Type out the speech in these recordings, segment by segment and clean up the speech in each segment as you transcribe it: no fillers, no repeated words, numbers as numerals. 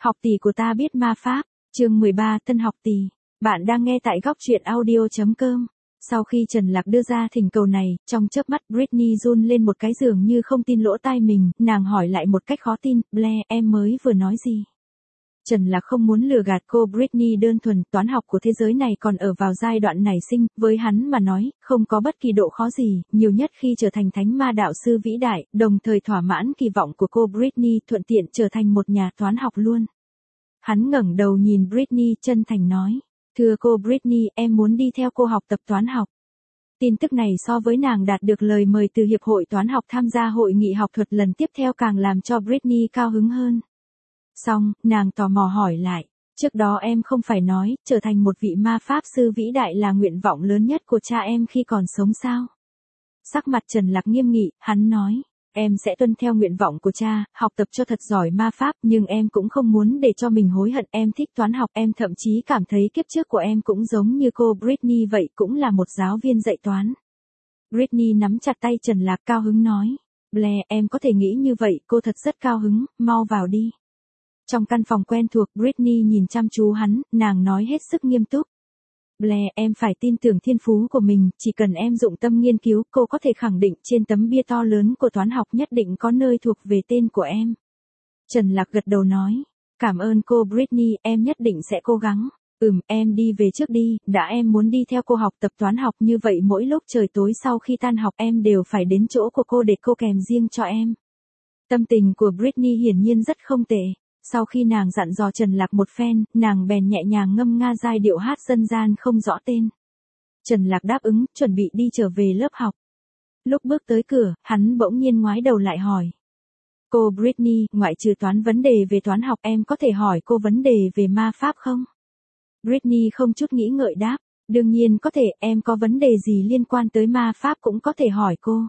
Học tỷ của ta biết ma pháp, chương 13 Tân học tỷ. Bạn đang nghe tại góc truyện audio.com. Sau khi Trần Lạc đưa ra thỉnh cầu này, trong chớp mắt Britney run lên một cái dường như không tin lỗ tai mình, nàng hỏi lại một cách khó tin, Blair, em mới vừa nói gì? Trần Lạc không muốn lừa gạt cô Britney đơn thuần, toán học của thế giới này còn ở vào giai đoạn nảy sinh, với hắn mà nói, không có bất kỳ độ khó gì, nhiều nhất khi trở thành thánh ma đạo sư vĩ đại, đồng thời thỏa mãn kỳ vọng của cô Britney thuận tiện trở thành một nhà toán học luôn. Hắn ngẩng đầu nhìn Britney chân thành nói, thưa cô Britney, em muốn đi theo cô học tập toán học. Tin tức này so với nàng đạt được lời mời từ Hiệp hội Toán học tham gia hội nghị học thuật lần tiếp theo càng làm cho Britney cao hứng hơn. Xong, nàng tò mò hỏi lại, trước đó em không phải nói, trở thành một vị ma pháp sư vĩ đại là nguyện vọng lớn nhất của cha em khi còn sống sao? Sắc mặt Trần Lạc nghiêm nghị, hắn nói, em sẽ tuân theo nguyện vọng của cha, học tập cho thật giỏi ma pháp, nhưng em cũng không muốn để cho mình hối hận, em thích toán học, em thậm chí cảm thấy kiếp trước của em cũng giống như cô Britney vậy, cũng là một giáo viên dạy toán. Britney nắm chặt tay Trần Lạc cao hứng nói, Blair, em có thể nghĩ như vậy, cô thật rất cao hứng, mau vào đi. Trong căn phòng quen thuộc, Britney nhìn chăm chú hắn, nàng nói hết sức nghiêm túc. Blair, em phải tin tưởng thiên phú của mình, chỉ cần em dụng tâm nghiên cứu, cô có thể khẳng định trên tấm bia to lớn của toán học nhất định có nơi thuộc về tên của em. Trần Lạc gật đầu nói, cảm ơn cô Britney, em nhất định sẽ cố gắng. Em đi về trước đi, đã em muốn đi theo cô học tập toán học như vậy mỗi lúc trời tối sau khi tan học em đều phải đến chỗ của cô để cô kèm riêng cho em. Tâm tình của Britney hiển nhiên rất không tệ. Sau khi nàng dặn dò Trần Lạc một phen, nàng bèn nhẹ nhàng ngâm nga giai điệu hát dân gian không rõ tên. Trần Lạc đáp ứng, chuẩn bị đi trở về lớp học. Lúc bước tới cửa, hắn bỗng nhiên ngoái đầu lại hỏi. Cô Britney, ngoại trừ toán vấn đề về toán học em có thể hỏi cô vấn đề về ma pháp không? Britney không chút nghĩ ngợi đáp, đương nhiên có thể, em có vấn đề gì liên quan tới ma pháp cũng có thể hỏi cô.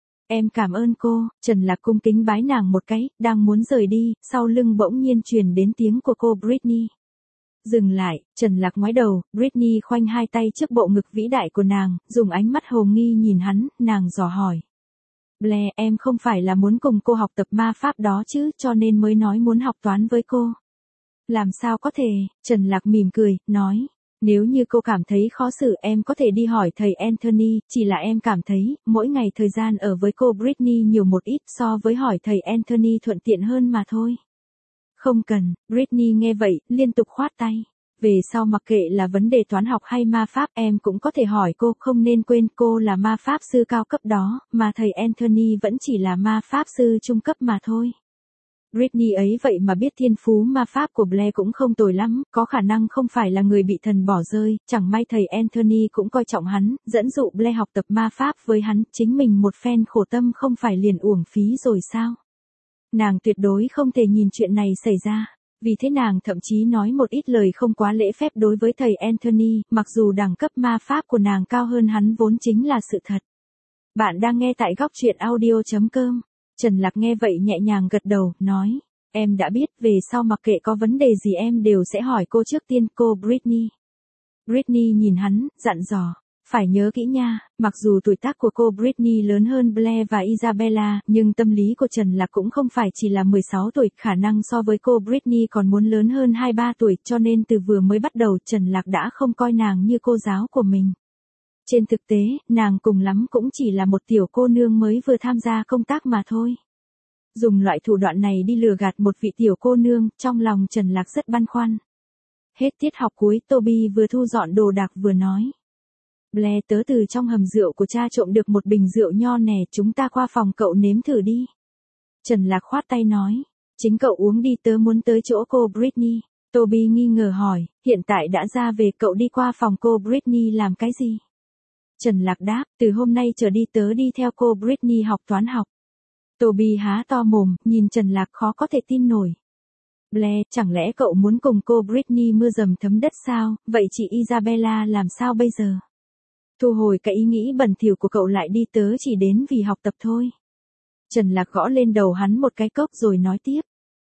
Em cảm ơn cô, Trần Lạc cung kính bái nàng một cái, đang muốn rời đi, sau lưng bỗng nhiên truyền đến tiếng của cô Britney. Dừng lại, Trần Lạc ngoái đầu, Britney khoanh hai tay trước bộ ngực vĩ đại của nàng, dùng ánh mắt hồ nghi nhìn hắn, nàng dò hỏi. Blair, em không phải là muốn cùng cô học tập ma pháp đó chứ, cho nên mới nói muốn học toán với cô. Làm sao có thể, Trần Lạc mỉm cười, nói. Nếu như cô cảm thấy khó xử em có thể đi hỏi thầy Anthony, chỉ là em cảm thấy, mỗi ngày thời gian ở với cô Britney nhiều một ít so với hỏi thầy Anthony thuận tiện hơn mà thôi. Không cần, Britney nghe vậy, liên tục khoát tay. Về sau mặc kệ là vấn đề toán học hay ma pháp em cũng có thể hỏi cô, không nên quên cô là ma pháp sư cao cấp đó, mà thầy Anthony vẫn chỉ là ma pháp sư trung cấp mà thôi. Britney ấy vậy mà biết thiên phú ma pháp của Blair cũng không tồi lắm, có khả năng không phải là người bị thần bỏ rơi, chẳng may thầy Anthony cũng coi trọng hắn, dẫn dụ Blair học tập ma pháp với hắn, chính mình một phen khổ tâm không phải liền uổng phí rồi sao? Nàng tuyệt đối không thể nhìn chuyện này xảy ra, vì thế nàng thậm chí nói một ít lời không quá lễ phép đối với thầy Anthony, mặc dù đẳng cấp ma pháp của nàng cao hơn hắn vốn chính là sự thật. Bạn đang nghe tại góc truyện audio.com. Trần Lạc nghe vậy nhẹ nhàng gật đầu, nói, em đã biết, về sau mặc kệ có vấn đề gì em đều sẽ hỏi cô trước tiên, cô Britney. Britney nhìn hắn, dặn dò, phải nhớ kỹ nha, mặc dù tuổi tác của cô Britney lớn hơn Blair và Isabella, nhưng tâm lý của Trần Lạc cũng không phải chỉ là 16 tuổi, khả năng so với cô Britney còn muốn lớn hơn 2-3 tuổi, cho nên từ vừa mới bắt đầu Trần Lạc đã không coi nàng như cô giáo của mình. Trên thực tế, nàng cùng lắm cũng chỉ là một tiểu cô nương mới vừa tham gia công tác mà thôi. Dùng loại thủ đoạn này đi lừa gạt một vị tiểu cô nương, trong lòng Trần Lạc rất băn khoăn. Hết tiết học cuối, Toby vừa thu dọn đồ đạc vừa nói. Blair, tớ từ trong hầm rượu của cha trộm được một bình rượu nho nè, chúng ta qua phòng cậu nếm thử đi. Trần Lạc khoát tay nói, chính cậu uống đi, tớ muốn tới chỗ cô Britney. Toby nghi ngờ hỏi, hiện tại đã ra về, cậu đi qua phòng cô Britney làm cái gì? Trần Lạc đáp, từ hôm nay trở đi tớ đi theo cô Britney học toán học. Toby há to mồm, nhìn Trần Lạc khó có thể tin nổi. Blair, chẳng lẽ cậu muốn cùng cô Britney mưa dầm thấm đất sao, vậy chị Isabella làm sao bây giờ? Thu hồi cái ý nghĩ bẩn thỉu của cậu lại đi, tớ chỉ đến vì học tập thôi. Trần Lạc gõ lên đầu hắn một cái cốc rồi nói tiếp.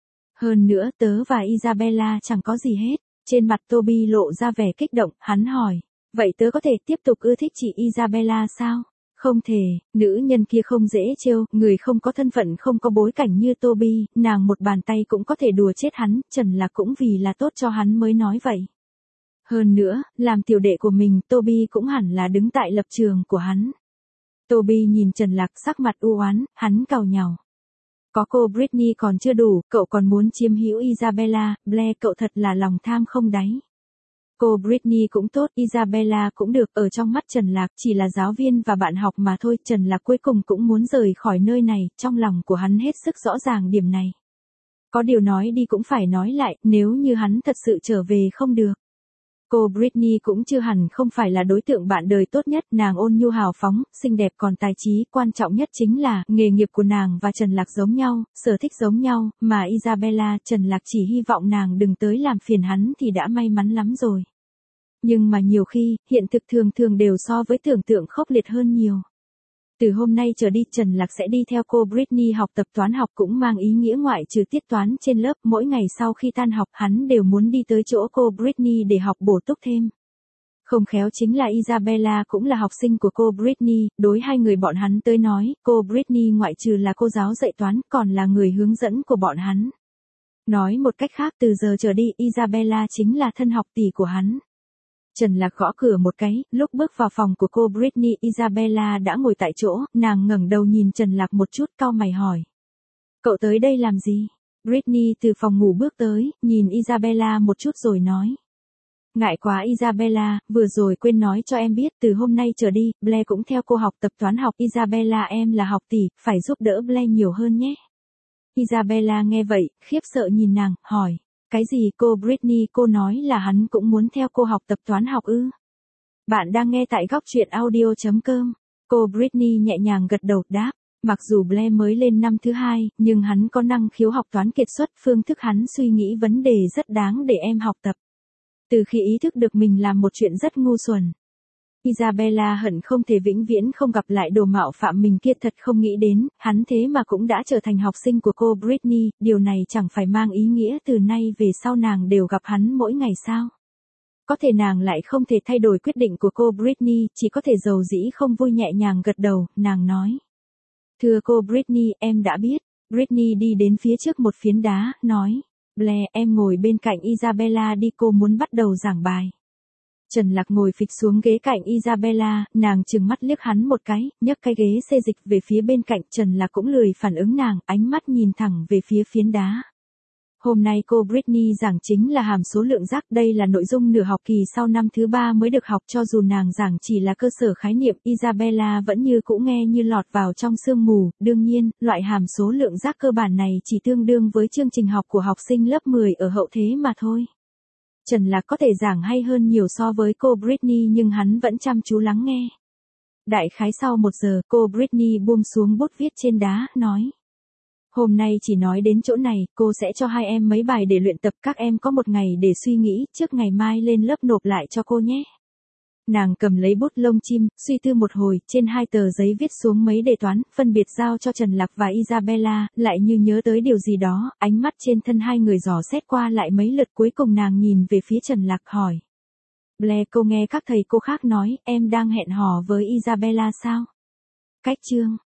Hơn nữa tớ và Isabella chẳng có gì hết. Trên mặt Toby lộ ra vẻ kích động, hắn hỏi. Vậy tớ có thể tiếp tục ưa thích chị Isabella sao? Không thể, nữ nhân kia không dễ trêu, người không có thân phận không có bối cảnh như Toby, nàng một bàn tay cũng có thể đùa chết hắn, Trần Lạc cũng vì là tốt cho hắn mới nói vậy. Hơn nữa, làm tiểu đệ của mình, Toby cũng hẳn là đứng tại lập trường của hắn. Toby nhìn Trần Lạc sắc mặt u oán, hắn càu nhàu. Có cô Britney còn chưa đủ, cậu còn muốn chiếm hữu Isabella, Blair cậu thật là lòng tham không đáy. Cô Britney cũng tốt, Isabella cũng được, ở trong mắt Trần Lạc chỉ là giáo viên và bạn học mà thôi, Trần Lạc cuối cùng cũng muốn rời khỏi nơi này, trong lòng của hắn hết sức rõ ràng điểm này. Có điều nói đi cũng phải nói lại, nếu như hắn thật sự trở về không được. Cô Britney cũng chưa hẳn không phải là đối tượng bạn đời tốt nhất, nàng ôn nhu hào phóng, xinh đẹp còn tài trí, quan trọng nhất chính là, nghề nghiệp của nàng và Trần Lạc giống nhau, sở thích giống nhau, mà Isabella, Trần Lạc chỉ hy vọng nàng đừng tới làm phiền hắn thì đã may mắn lắm rồi. Nhưng mà nhiều khi, hiện thực thường thường đều so với tưởng tượng khốc liệt hơn nhiều. Từ hôm nay trở đi Trần Lạc sẽ đi theo cô Britney học tập toán học cũng mang ý nghĩa ngoại trừ tiết toán trên lớp, mỗi ngày sau khi tan học hắn đều muốn đi tới chỗ cô Britney để học bổ túc thêm. Không khéo chính là Isabella cũng là học sinh của cô Britney, đối hai người bọn hắn tới nói, cô Britney ngoại trừ là cô giáo dạy toán còn là người hướng dẫn của bọn hắn. Nói một cách khác từ giờ trở đi Isabella chính là thân học tỷ của hắn. Trần Lạc gõ cửa một cái, lúc bước vào phòng của cô Britney, Isabella đã ngồi tại chỗ, nàng ngẩng đầu nhìn Trần Lạc một chút, cau mày hỏi. Cậu tới đây làm gì? Britney từ phòng ngủ bước tới, nhìn Isabella một chút rồi nói. Ngại quá Isabella, vừa rồi quên nói cho em biết, từ hôm nay trở đi, Blair cũng theo cô học tập toán học. Isabella em là học tỷ, phải giúp đỡ Blair nhiều hơn nhé. Isabella nghe vậy, khiếp sợ nhìn nàng, hỏi. Cái gì cô Britney, cô nói là hắn cũng muốn theo cô học tập toán học ư? Bạn đang nghe tại góc truyện audio.com. Cô Britney nhẹ nhàng gật đầu đáp. Mặc dù Blair mới lên năm thứ 2, nhưng hắn có năng khiếu học toán kiệt xuất, phương thức hắn suy nghĩ vấn đề rất đáng để em học tập. Từ khi ý thức được mình làm một chuyện rất ngu xuẩn. Isabella hận không thể vĩnh viễn không gặp lại đồ mạo phạm mình kia, thật không nghĩ đến, hắn thế mà cũng đã trở thành học sinh của cô Britney, điều này chẳng phải mang ý nghĩa từ nay về sau nàng đều gặp hắn mỗi ngày sao? Có thể nàng lại không thể thay đổi quyết định của cô Britney, chỉ có thể dầu dĩ không vui nhẹ nhàng gật đầu, nàng nói. Thưa cô Britney, em đã biết. Britney đi đến phía trước một phiến đá, nói. Blair, em ngồi bên cạnh Isabella đi, cô muốn bắt đầu giảng bài. Trần Lạc ngồi phịch xuống ghế cạnh Isabella, nàng trừng mắt liếc hắn một cái, nhấc cái ghế xê dịch về phía bên cạnh. Trần Lạc cũng lười phản ứng nàng, ánh mắt nhìn thẳng về phía phiến đá. Hôm nay cô Britney giảng chính là hàm số lượng giác, đây là nội dung nửa học kỳ sau năm thứ 3 mới được học, cho dù nàng giảng chỉ là cơ sở khái niệm, Isabella vẫn như cũ nghe như lọt vào trong sương mù, đương nhiên, loại hàm số lượng giác cơ bản này chỉ tương đương với chương trình học của học sinh lớp 10 ở hậu thế mà thôi. Trần Lạc có thể giảng hay hơn nhiều so với cô Britney nhưng hắn vẫn chăm chú lắng nghe. Đại khái sau 1 giờ, cô Britney buông xuống bút viết trên đá, nói. Hôm nay chỉ nói đến chỗ này, cô sẽ cho hai em mấy bài để luyện tập, các em có một ngày để suy nghĩ, trước ngày mai lên lớp nộp lại cho cô nhé. Nàng cầm lấy bút lông chim, suy tư một hồi, trên 2 tờ giấy viết xuống mấy đề toán, phân biệt giao cho Trần Lạc và Isabella, lại như nhớ tới điều gì đó, ánh mắt trên thân hai người dò xét qua lại mấy lượt, cuối cùng nàng nhìn về phía Trần Lạc hỏi. Blair, cô nghe các thầy cô khác nói, em đang hẹn hò với Isabella sao? Cách chương.